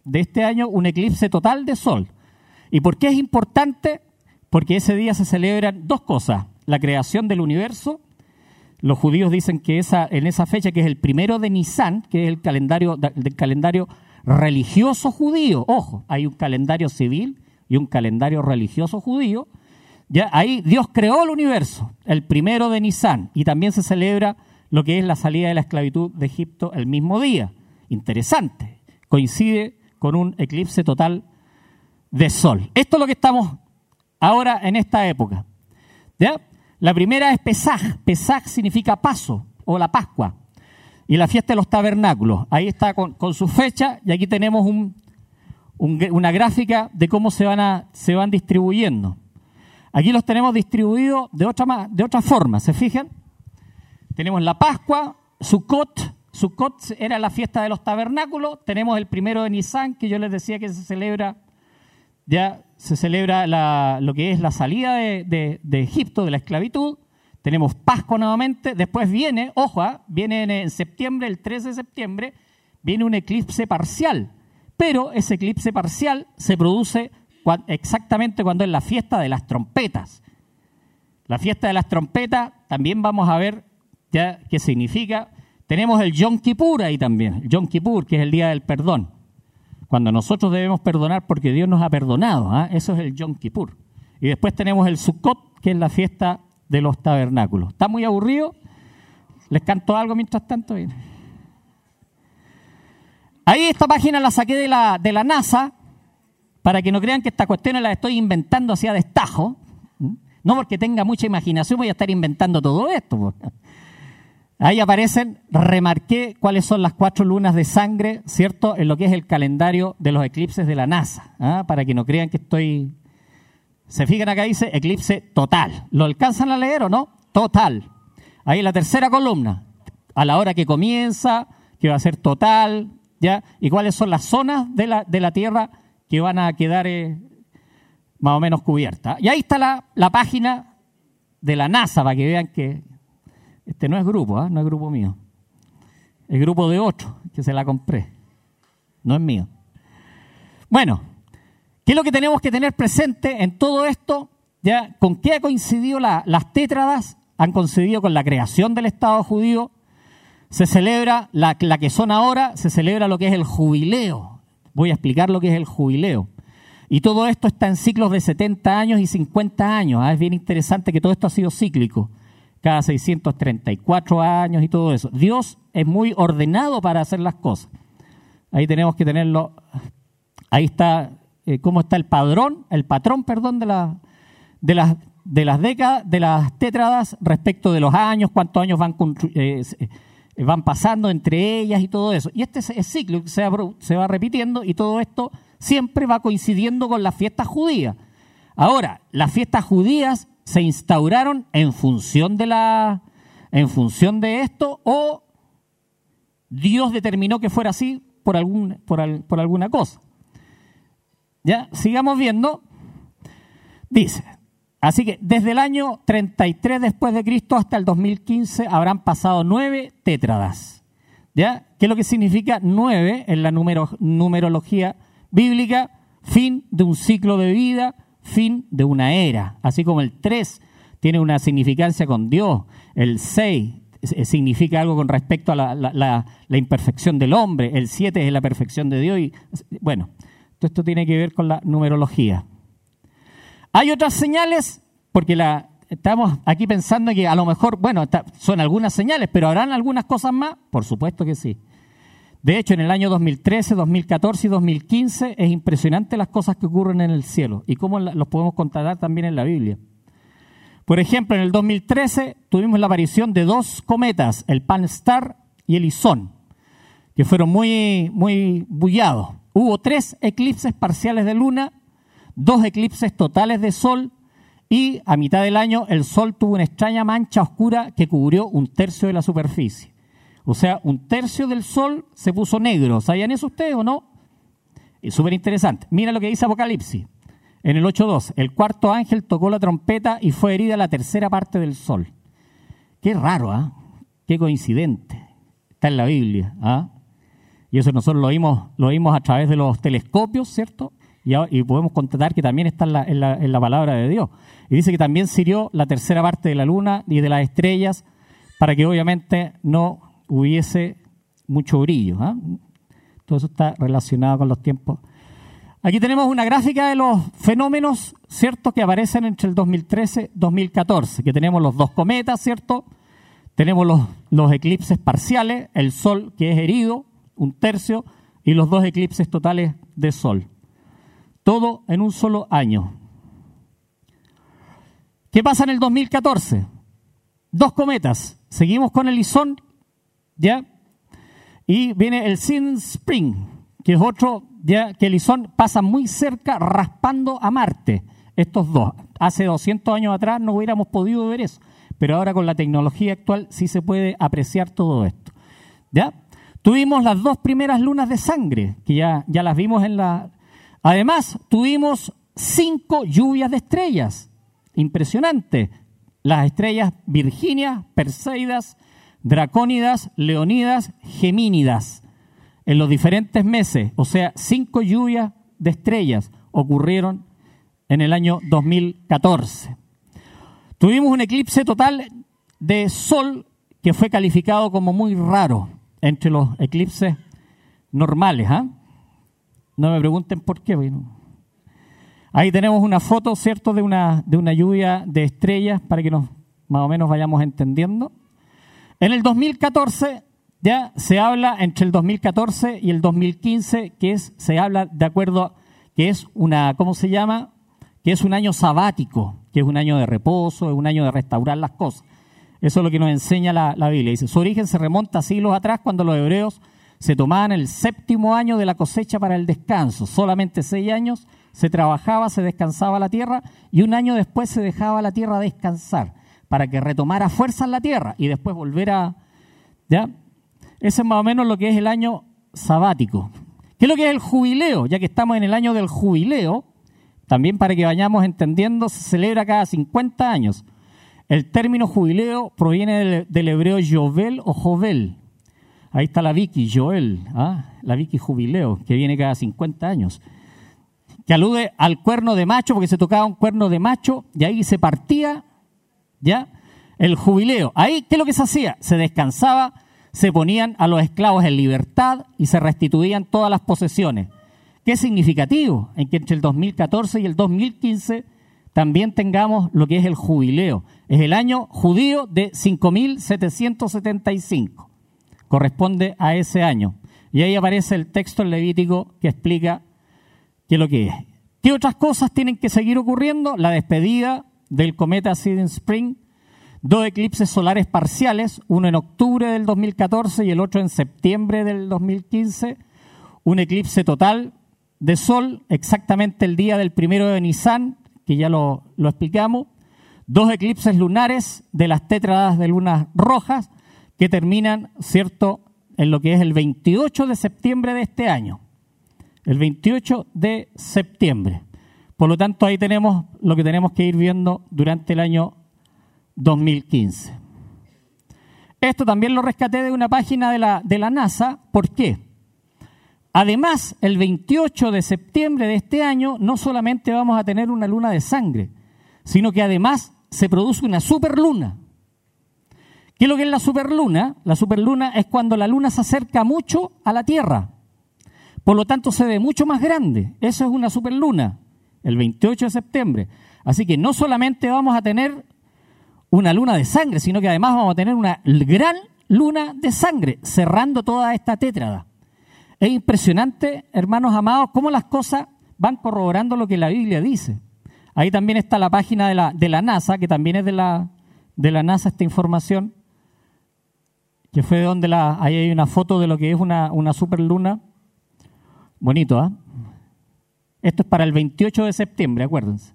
de este año un eclipse total de sol. ¿Y por qué es importante? Porque ese día se celebran dos cosas. La creación del universo. Los judíos dicen que esa, en esa fecha, que es el primero de Nisan, que es el calendario, del calendario religioso judío. Ojo, hay un calendario civil y un calendario religioso judío. Ya ahí Dios creó el universo, el primero de Nisan, y también se celebra lo que es la salida de la esclavitud de Egipto el mismo día. Interesante. Coincide con un eclipse total de sol. Esto es lo que estamos ahora en esta época. ¿Ya? La primera es Pesaj. Pesaj significa paso o la Pascua. Y la fiesta de los tabernáculos. Ahí está con, con su fecha, y aquí tenemos un, un, una gráfica de cómo se van, a, se van distribuyendo. Aquí los tenemos distribuidos de otra, de otra forma, ¿se fijan? Tenemos la Pascua, Sukkot. Sukkot era la fiesta de los tabernáculos. Tenemos el primero de Nisan, que yo les decía que se celebra, ya se celebra la, lo que es la salida de, de, de Egipto, de la esclavitud. Tenemos Pascua nuevamente. Después viene, ojo, ¿eh? viene en, en septiembre, el trece de septiembre, viene un eclipse parcial. Pero ese eclipse parcial se produce cuando, exactamente cuando es la fiesta de las trompetas. La fiesta de las trompetas también vamos a ver ya qué significa. Tenemos el Yom Kippur ahí también, el Yom Kippur, que es el día del perdón. Cuando nosotros debemos perdonar porque Dios nos ha perdonado, ¿eh? Eso es el Yom Kippur. Y después tenemos el Sukkot, que es la fiesta de los tabernáculos. ¿Está muy aburrido? ¿Les canto algo mientras tanto? Ahí esta página la saqué de la, de la NASA, para que no crean que esta cuestión la estoy inventando así a destajo. No porque tenga mucha imaginación voy a estar inventando todo esto. Ahí aparecen, remarqué cuáles son las cuatro lunas de sangre, ¿cierto? En lo que es el calendario de los eclipses de la NASA, ¿ah? Para que no crean que estoy... Se fijan acá dice eclipse total. ¿Lo alcanzan a leer o no? Total. Ahí la tercera columna, a la hora que comienza, que va a ser total, ¿ya? Y cuáles son las zonas de la, de la Tierra que van a quedar eh, más o menos cubiertas. Y ahí está la, la página de la NASA, para que vean que este no es grupo, ¿eh? No es grupo mío. Es grupo de otro, que se la compré. No es mío. Bueno, ¿qué es lo que tenemos que tener presente en todo esto? ¿Ya? ¿Con qué ha coincidido la, las tétradas? Han coincidido con la creación del Estado judío. Se celebra, la, la que son ahora, se celebra lo que es el jubileo. Voy a explicar lo que es el jubileo. Y todo esto está en ciclos de setenta años y cincuenta años. ¿Ah? Es bien interesante que todo esto ha sido cíclico. Cada seiscientos treinta y cuatro años y todo eso. Dios es muy ordenado para hacer las cosas. Ahí tenemos que tenerlo. Ahí está eh, cómo está el padrón, el patrón, perdón, de, la, de las de las décadas, de las tétradas respecto de los años, cuántos años van eh, van pasando entre ellas y todo eso. Y este es, es cíclico, se va, se va repitiendo y todo esto siempre va coincidiendo con las fiestas judías. Ahora, las fiestas judías se instauraron en función de la, en función de esto, o Dios determinó que fuera así por algún, por, al, por alguna cosa. Ya, sigamos viendo. Dice, así que desde el año treinta y tres después de Cristo hasta el dos mil quince habrán pasado nueve tétradas. ¿Ya? ¿Qué es lo que significa nueve en la numero, numerología bíblica? Fin de un ciclo de vida, fin de una era. Así como el tres tiene una significancia con Dios, el seis significa algo con respecto a la, la, la, la imperfección del hombre, el siete es la perfección de Dios. Y, bueno, todo esto tiene que ver con la numerología. Hay otras señales, porque la, estamos aquí pensando que a lo mejor, bueno, está, son algunas señales, pero ¿habrán algunas cosas más? Por supuesto que sí. De hecho, en el año dos mil trece, dos mil catorce y dos mil quince es impresionante las cosas que ocurren en el cielo y cómo los podemos constatar también en la Biblia. Por ejemplo, en el dos mil trece tuvimos la aparición de dos cometas, el Pan-Star y el Ison, que fueron muy, muy bullados. Hubo tres eclipses parciales de luna, dos eclipses totales de sol y a mitad del año el sol tuvo una extraña mancha oscura que cubrió un tercio de la superficie. O sea, un tercio del sol se puso negro. ¿Sabían eso ustedes o no? Es súper interesante. Mira lo que dice Apocalipsis. En el ocho dos, el cuarto ángel tocó la trompeta y fue herida la tercera parte del sol. Qué raro, ¿ah? ¿eh? Qué coincidente. Está en la Biblia. ¿ah? y eso nosotros lo vimos, lo vimos a través de los telescopios, ¿cierto? Y, y podemos constatar que también está en la, en, la, en la palabra de Dios. Y dice que también sirvió la tercera parte de la luna y de las estrellas para que obviamente no hubiese mucho brillo. ¿eh? Todo eso está relacionado con los tiempos. Aquí tenemos una gráfica de los fenómenos, ¿cierto?, que aparecen entre el dos mil trece y dos mil catorce, que tenemos los dos cometas, ¿cierto? Tenemos los, los eclipses parciales, el Sol que es herido, un tercio, y los dos eclipses totales de Sol. Todo en un solo año. ¿Qué pasa en el dos mil catorce? Dos cometas. Seguimos con el Lison, ¿ya? Y viene el Silent Spring, que es otro, ya que el Lison pasa muy cerca, raspando a Marte. Estos dos. Hace doscientos años atrás no hubiéramos podido ver eso, pero ahora con la tecnología actual sí se puede apreciar todo esto. ¿Ya? Tuvimos las dos primeras lunas de sangre, que ya, ya las vimos en la... Además, tuvimos cinco lluvias de estrellas. Impresionante. Las estrellas Virginias, Perseidas, Dracónidas, Leonidas, Gemínidas. En los diferentes meses, o sea, cinco lluvias de estrellas ocurrieron en el año dos mil catorce. Tuvimos un eclipse total de Sol que fue calificado como muy raro entre los eclipses normales, ¿ah? ¿eh? No me pregunten por qué. Bueno. Ahí tenemos una foto, ¿cierto?, de una, de una lluvia de estrellas para que nos más o menos vayamos entendiendo. En el dos mil catorce ya se habla, entre el dos mil catorce y el dos mil quince, que es, se habla de acuerdo, que es una, ¿cómo se llama?, que es un año sabático, que es un año de reposo, es un año de restaurar las cosas. Eso es lo que nos enseña la, la Biblia. Dice, su origen se remonta a siglos atrás, cuando los hebreos se tomaban el séptimo año de la cosecha para el descanso. Solamente seis años se trabajaba, se descansaba la tierra, y un año después se dejaba la tierra descansar, para que retomara fuerzas la tierra y después volver a... ¿ya? Ese es más o menos lo que es el año sabático. ¿Qué es lo que es el jubileo? Ya que estamos en el año del jubileo, también para que vayamos entendiendo, se celebra cada cincuenta años. El término jubileo proviene del, del hebreo yovel o jovel. Ahí está la Vicky, Joel, ¿ah? La Vicky jubileo, que viene cada cincuenta años. Que alude al cuerno de macho, porque se tocaba un cuerno de macho y ahí se partía, ¿ya?, el jubileo. Ahí, ¿qué es lo que se hacía? Se descansaba, se ponían a los esclavos en libertad y se restituían todas las posesiones. ¿Qué significativo? En que entre el dos mil catorce y el dos mil quince también tengamos lo que es el jubileo. Es el año judío de cinco mil setecientos setenta y cinco. Corresponde a ese año. Y ahí aparece el texto en Levítico que explica qué es lo que es. ¿Qué otras cosas tienen que seguir ocurriendo? La despedida del cometa Silent Spring, dos eclipses solares parciales, uno en octubre del dos mil catorce y el otro en septiembre del dos mil quince, un eclipse total de Sol, exactamente el día del primero de Nisan, que ya lo, lo explicamos, dos eclipses lunares de las tétradas de lunas rojas, que terminan, ¿cierto?, en lo que es el veintiocho de septiembre de este año. El veintiocho de septiembre. Por lo tanto, ahí tenemos lo que tenemos que ir viendo durante el año dos mil quince. Esto también lo rescaté de una página de la, de la NASA. ¿Por qué? Además, el veintiocho de septiembre de este año no solamente vamos a tener una luna de sangre, sino que además se produce una superluna. ¿Qué es lo que es la superluna? La superluna es cuando la luna se acerca mucho a la Tierra. Por lo tanto, se ve mucho más grande. Eso es una superluna, el veintiocho de septiembre. Así que no solamente vamos a tener una luna de sangre, sino que además vamos a tener una gran luna de sangre, cerrando toda esta tétrada. Es impresionante, hermanos amados, cómo las cosas van corroborando lo que la Biblia dice. Ahí también está la página de la, de la NASA, que también es de la, de la NASA esta información, que fue de donde la, ahí hay una foto de lo que es una, una superluna. Bonito, ¿ah? ¿eh? Esto es para el veintiocho de septiembre, acuérdense.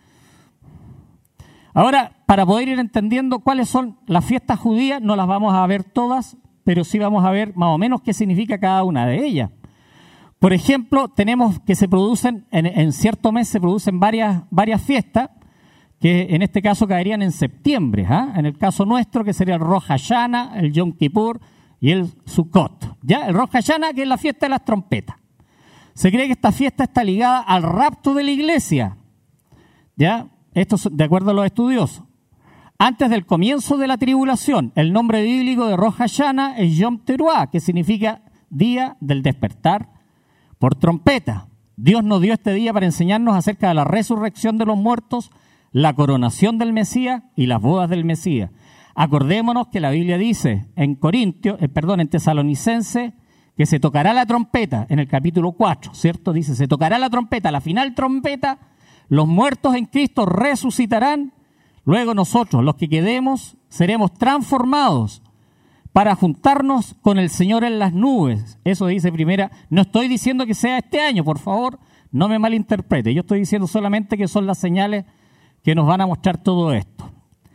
Ahora, para poder ir entendiendo cuáles son las fiestas judías, no las vamos a ver todas, pero sí vamos a ver más o menos qué significa cada una de ellas. Por ejemplo, tenemos que se producen, en, en cierto mes se producen varias, varias fiestas, que en este caso caerían en septiembre, ¿eh? En el caso nuestro, que sería el Rosh Hashanah, el Yom Kippur y el Sukkot. ¿Ya? El Rosh Hashanah, que es la fiesta de las trompetas. Se cree que esta fiesta está ligada al rapto de la iglesia. ¿Ya? Esto es de acuerdo a los estudiosos. Antes del comienzo de la tribulación, el nombre bíblico de Rosh Hashanah es Yom Teruah, que significa día del despertar por trompeta. Dios nos dio este día para enseñarnos acerca de la resurrección de los muertos, la coronación del Mesías y las bodas del Mesías. Acordémonos que la Biblia dice en Corintios, eh, perdón, en Tesalonicenses, que se tocará la trompeta en el capítulo cuatro, ¿cierto? Dice, se tocará la trompeta, la final trompeta, los muertos en Cristo resucitarán, luego nosotros, los que quedemos, seremos transformados para juntarnos con el Señor en las nubes. Eso dice primera. No estoy diciendo que sea este año, por favor, no me malinterprete. Yo estoy diciendo solamente que son las señales que nos van a mostrar todo esto.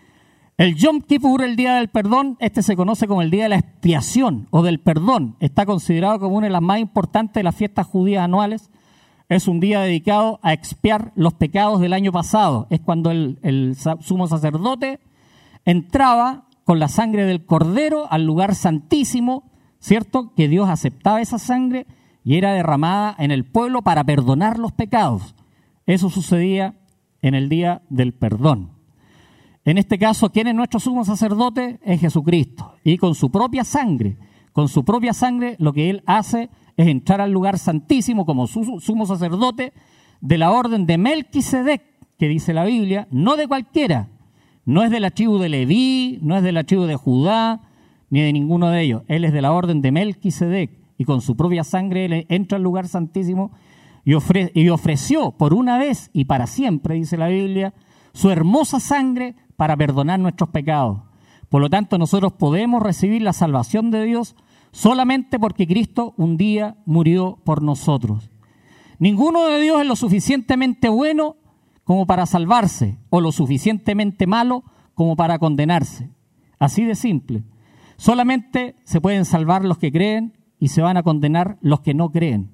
El Yom Kippur, el día del perdón, este se conoce como el día de la expiación o del perdón. Está considerado como una de las más importantes de las fiestas judías anuales. Es un día dedicado a expiar los pecados del año pasado. Es cuando el, el sumo sacerdote entraba con la sangre del cordero al lugar santísimo, ¿cierto? Que Dios aceptaba esa sangre y era derramada en el pueblo para perdonar los pecados. Eso sucedía en el día del perdón. En este caso, ¿quién es nuestro sumo sacerdote? Es Jesucristo. Y con su propia sangre, con su propia sangre, lo que Él hace es entrar al lugar santísimo como su, sumo sacerdote de la orden de Melquisedec, que dice la Biblia, no de cualquiera. No es de la tribu de Leví, no es de la tribu de Judá, ni de ninguno de ellos. Él es de la orden de Melquisedec. Y con su propia sangre Él entra al lugar santísimo y, ofre, y ofreció por una vez y para siempre, dice la Biblia, su hermosa sangre para perdonar nuestros pecados. Por lo tanto, nosotros podemos recibir la salvación de Dios solamente porque Cristo un día murió por nosotros. Ninguno de Dios es lo suficientemente bueno como para salvarse o lo suficientemente malo como para condenarse. Así de simple. Solamente se pueden salvar los que creen y se van a condenar los que no creen.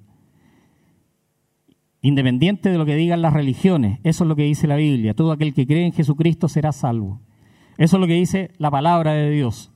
Independiente de lo que digan las religiones, eso es lo que dice la Biblia. Todo aquel que cree en Jesucristo será salvo. Eso es lo que dice la palabra de Dios.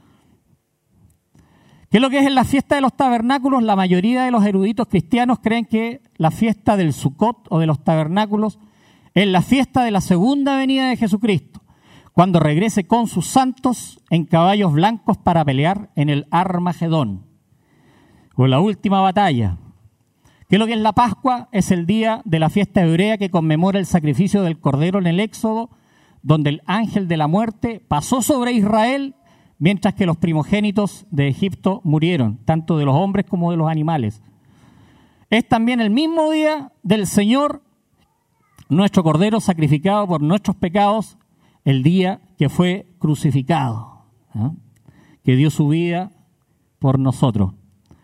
¿Qué es lo que es en la fiesta de los tabernáculos? La mayoría de los eruditos cristianos creen que la fiesta del Sukkot o de los tabernáculos es la fiesta de la segunda venida de Jesucristo, cuando regrese con sus santos en caballos blancos para pelear en el Armagedón, o la última batalla. ¿Qué es lo que es la Pascua? Es el día de la fiesta hebrea que conmemora el sacrificio del Cordero en el Éxodo, donde el ángel de la muerte pasó sobre Israel, mientras que los primogénitos de Egipto murieron, tanto de los hombres como de los animales. Es también el mismo día del Señor, nuestro Cordero sacrificado por nuestros pecados, el día que fue crucificado, ¿no? Que dio su vida por nosotros.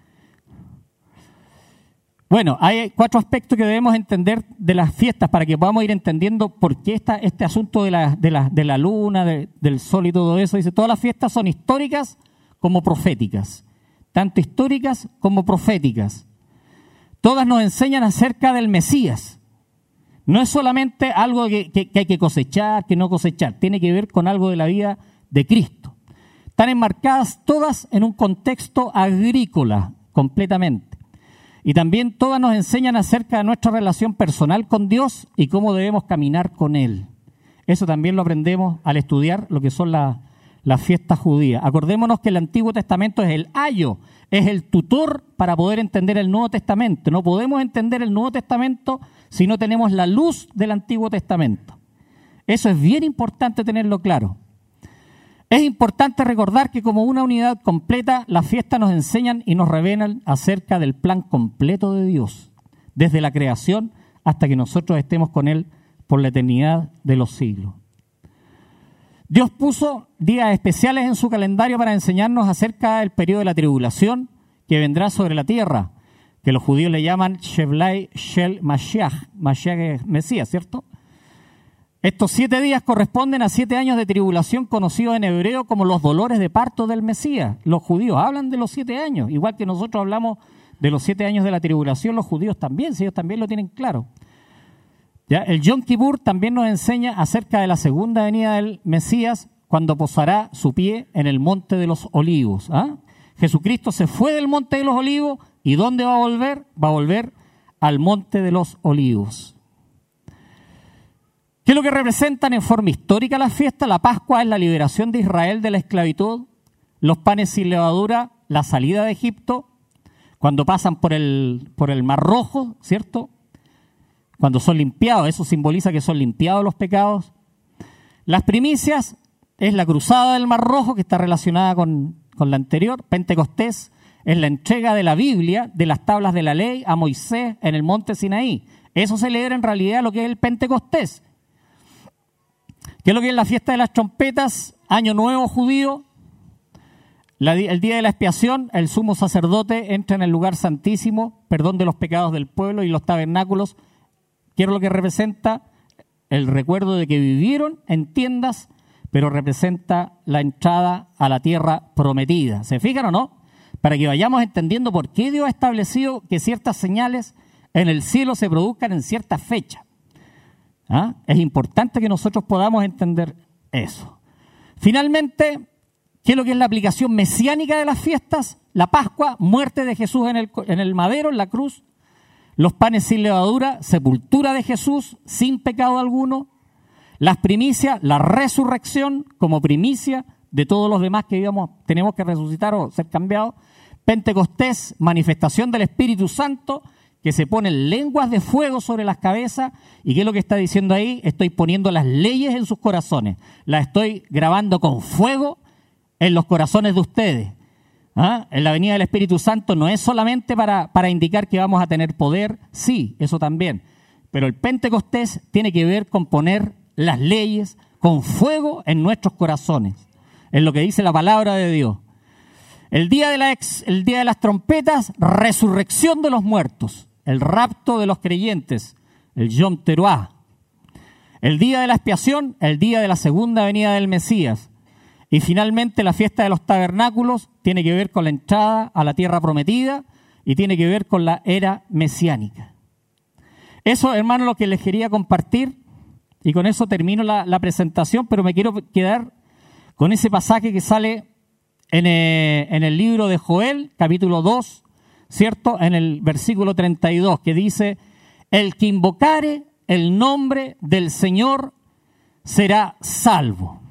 Bueno, hay cuatro aspectos que debemos entender de las fiestas para que podamos ir entendiendo por qué está este asunto de la, de la, de la luna, de, del sol y todo eso. Dice, todas las fiestas son históricas como proféticas, tanto históricas como proféticas. Todas nos enseñan acerca del Mesías. No es solamente algo que, que, que hay que cosechar, que no cosechar, tiene que ver con algo de la vida de Cristo. Están enmarcadas todas en un contexto agrícola completamente. Y también todas nos enseñan acerca de nuestra relación personal con Dios y cómo debemos caminar con Él. Eso también lo aprendemos al estudiar lo que son las, las fiestas judías. Acordémonos que el Antiguo Testamento es el ayo, es el tutor para poder entender el Nuevo Testamento. No podemos entender el Nuevo Testamento si no tenemos la luz del Antiguo Testamento. Eso es bien importante tenerlo claro. Es importante recordar que como una unidad completa, las fiestas nos enseñan y nos revelan acerca del plan completo de Dios, desde la creación hasta que nosotros estemos con Él por la eternidad de los siglos. Dios puso días especiales en su calendario para enseñarnos acerca del periodo de la tribulación que vendrá sobre la tierra, que los judíos le llaman Shevlai Shel Mashiach, Mashiach es Mesías, ¿cierto? Estos siete días corresponden a siete años de tribulación conocidos en hebreo como los dolores de parto del Mesías. Los judíos hablan de los siete años, igual que nosotros hablamos de los siete años de la tribulación, los judíos también, si ellos también lo tienen claro. ¿Ya? El Yom Kippur también nos enseña acerca de la segunda venida del Mesías cuando posará su pie en el monte de los olivos. ¿ah? Jesucristo se fue del Monte de los Olivos, ¿y dónde va a volver? Va a volver al Monte de los Olivos. ¿Qué es lo que representan en forma histórica las fiestas? La Pascua es la liberación de Israel de la esclavitud, los panes sin levadura, la salida de Egipto, cuando pasan por el, por el Mar Rojo, ¿cierto? Cuando son limpiados, eso simboliza que son limpiados los pecados. Las primicias es la cruzada del Mar Rojo, que está relacionada con, con la anterior. Pentecostés es la entrega de la Biblia, de las tablas de la ley, a Moisés en el monte Sinaí. Eso celebra en realidad lo que es el Pentecostés. ¿Qué es lo que es la fiesta de las trompetas? Año Nuevo judío. La, el día de la expiación, el sumo sacerdote entra en el lugar santísimo, perdón de los pecados del pueblo, y los tabernáculos. ¿Qué es lo que representa? El recuerdo de que vivieron en tiendas, pero representa la entrada a la tierra prometida. ¿Se fijan o no? Para que vayamos entendiendo por qué Dios ha establecido que ciertas señales en el cielo se produzcan en ciertas fechas. ¿Ah? Es importante que nosotros podamos entender eso. Finalmente, ¿qué es lo que es la aplicación mesiánica de las fiestas? La Pascua, muerte de Jesús en el, en el madero, en la cruz. Los panes sin levadura, sepultura de Jesús sin pecado alguno. Las primicias, la resurrección como primicia de todos los demás que digamos, tenemos que resucitar o ser cambiados. Pentecostés, manifestación del Espíritu Santo, que se ponen lenguas de fuego sobre las cabezas. ¿Y qué es lo que está diciendo ahí? Estoy poniendo las leyes en sus corazones. Las estoy grabando con fuego en los corazones de ustedes. ¿Ah? En la venida del Espíritu Santo no es solamente para, para indicar que vamos a tener poder. Sí, eso también. Pero el Pentecostés tiene que ver con poner las leyes con fuego en nuestros corazones. Es lo que dice la palabra de Dios. El día de, la ex, el día de las trompetas, resurrección de los muertos. El rapto de los creyentes, el Yom Teruah. El día de la expiación, el día de la segunda venida del Mesías. Y finalmente la fiesta de los tabernáculos tiene que ver con la entrada a la tierra prometida y tiene que ver con la era mesiánica. Eso, hermano, lo que les quería compartir, y con eso termino la, la presentación, pero me quiero quedar con ese pasaje que sale en, eh, en el libro de Joel, capítulo dos, ¿cierto? En el versículo treinta y dos, que dice: el que invocare el nombre del Señor será salvo.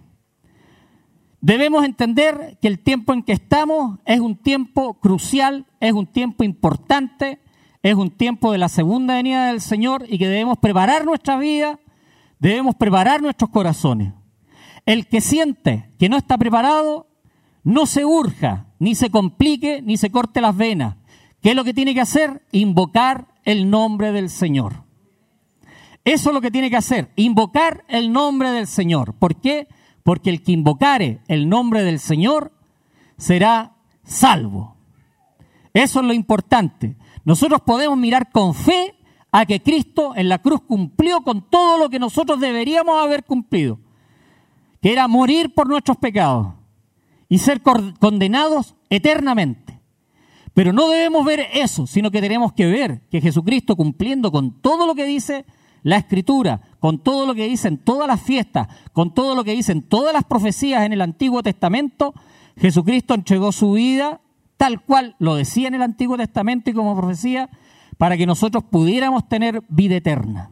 Debemos entender que el tiempo en que estamos es un tiempo crucial, es un tiempo importante, es un tiempo de la segunda venida del Señor y que debemos preparar nuestra vida, debemos preparar nuestros corazones. El que siente que no está preparado, no se urja, ni se complique, ni se corte las venas. ¿Qué es lo que tiene que hacer? Invocar el nombre del Señor. Eso es lo que tiene que hacer, invocar el nombre del Señor. ¿Por qué? Porque el que invocare el nombre del Señor será salvo. Eso es lo importante. Nosotros podemos mirar con fe a que Cristo en la cruz cumplió con todo lo que nosotros deberíamos haber cumplido, que era morir por nuestros pecados y ser condenados eternamente. Pero no debemos ver eso, sino que tenemos que ver que Jesucristo, cumpliendo con todo lo que dice la Escritura, con todo lo que dicen todas las fiestas, con todo lo que dicen todas las profecías en el Antiguo Testamento, Jesucristo entregó su vida tal cual lo decía en el Antiguo Testamento y como profecía, para que nosotros pudiéramos tener vida eterna.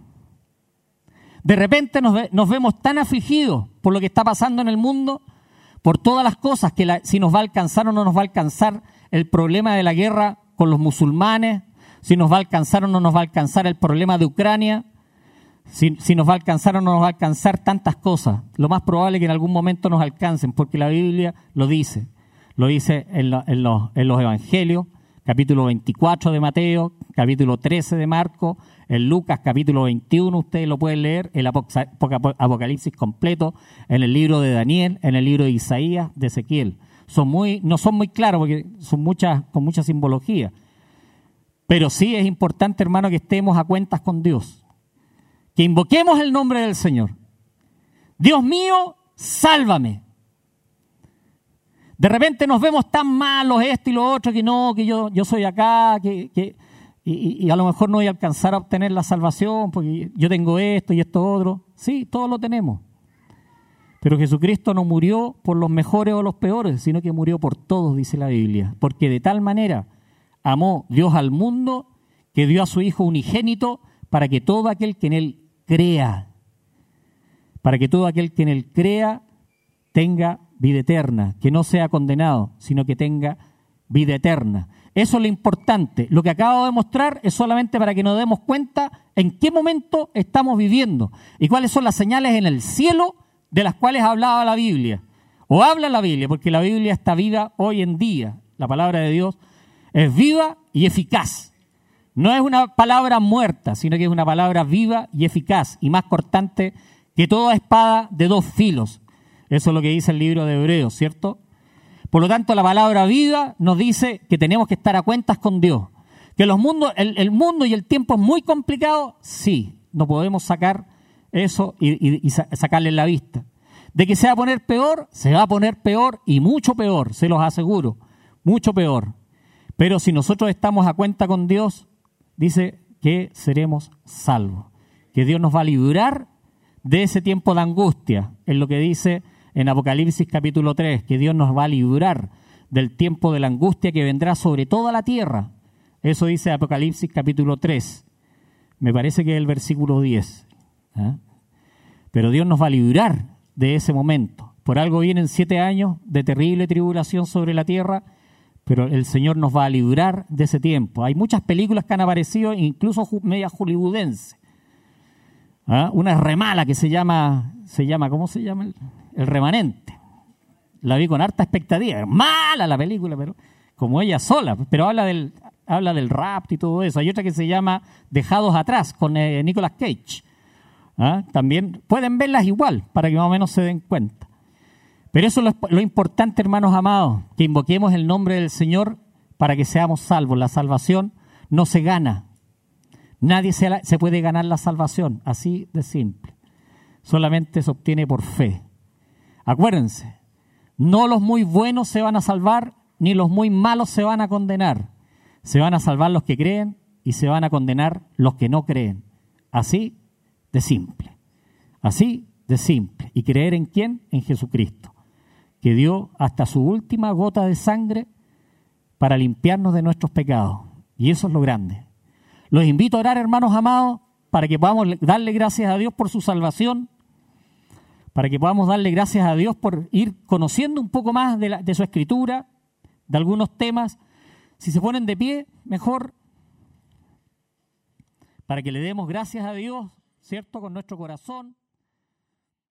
De repente nos, ve, nos vemos tan afligidos por lo que está pasando en el mundo, por todas las cosas, que la, si nos va a alcanzar o no nos va a alcanzar el problema de la guerra con los musulmanes, si nos va a alcanzar o no nos va a alcanzar el problema de Ucrania, Si, si nos va a alcanzar o no nos va a alcanzar tantas cosas. Lo más probable es que en algún momento nos alcancen, porque la Biblia lo dice. Lo dice en, lo, en, los, en los Evangelios, capítulo veinticuatro de Mateo, capítulo trece de Marcos, en Lucas, capítulo veintiuno, ustedes lo pueden leer, el Apocalipsis completo, en el libro de Daniel, en el libro de Isaías, de Ezequiel. Son muy, no son muy claros porque son muchas, con mucha simbología. Pero sí es importante, hermano, que estemos a cuentas con Dios. Que invoquemos el nombre del Señor. Dios mío, sálvame. De repente nos vemos tan malos esto y lo otro, que no, que yo, yo soy acá, que, que y, y a lo mejor no voy a alcanzar a obtener la salvación porque yo tengo esto y esto otro. Sí, todos lo tenemos. Pero Jesucristo no murió por los mejores o los peores, sino que murió por todos, dice la Biblia. Porque de tal manera amó Dios al mundo que dio a su Hijo unigénito para que todo aquel que en Él crea, para que todo aquel que en Él crea tenga vida eterna, que no sea condenado, sino que tenga vida eterna. Eso es lo importante. Lo que acabo de mostrar es solamente para que nos demos cuenta en qué momento estamos viviendo y cuáles son las señales en el cielo de las cuales hablaba la Biblia. O habla la Biblia, porque la Biblia está viva hoy en día. La palabra de Dios es viva y eficaz. No es una palabra muerta, sino que es una palabra viva y eficaz y más cortante que toda espada de dos filos. Eso es lo que dice el libro de Hebreos, ¿cierto? Por lo tanto, la palabra viva nos dice que tenemos que estar a cuentas con Dios. Que los mundos, el, el mundo y el tiempo es muy complicado, sí, no podemos sacar eso y, y, y sacarle la vista. De que se va a poner peor, se va a poner peor y mucho peor, se los aseguro, mucho peor. Pero si nosotros estamos a cuenta con Dios, dice que seremos salvos, que Dios nos va a librar de ese tiempo de angustia, es lo que dice en Apocalipsis capítulo tres, que Dios nos va a librar del tiempo de la angustia que vendrá sobre toda la tierra. Eso dice Apocalipsis capítulo tres, me parece que es el versículo diez. ¿Eh? Pero Dios nos va a librar de ese momento. Por algo vienen siete años de terrible tribulación sobre la tierra, pero el Señor nos va a librar de ese tiempo. Hay muchas películas que han aparecido, incluso media hollywoodense. ¿Ah? Una es re mala que se llama, se llama, ¿cómo se llama? El, el Remanente. La vi con harta expectativa. Es mala la película, pero como ella sola, pero habla del, habla del rapto y todo eso. Hay otra que se llama Dejados Atrás, con eh, Nicolas Cage. ¿Ah? También pueden verlas igual, para que más o menos se den cuenta. Pero eso es lo, lo importante, hermanos amados, que invoquemos el nombre del Señor para que seamos salvos. La salvación no se gana. Nadie se, la, se puede ganar la salvación, así de simple. Solamente se obtiene por fe. Acuérdense, no los muy buenos se van a salvar, ni los muy malos se van a condenar. Se van a salvar los que creen y se van a condenar los que no creen. Así de simple. Así de simple. ¿Y creer en quién? En Jesucristo, que dio hasta su última gota de sangre para limpiarnos de nuestros pecados. Y eso es lo grande. Los invito a orar, hermanos amados, para que podamos darle gracias a Dios por su salvación, para que podamos darle gracias a Dios por ir conociendo un poco más de, la, de su escritura, de algunos temas. Si se ponen de pie, mejor, para que le demos gracias a Dios, ¿cierto?, con nuestro corazón.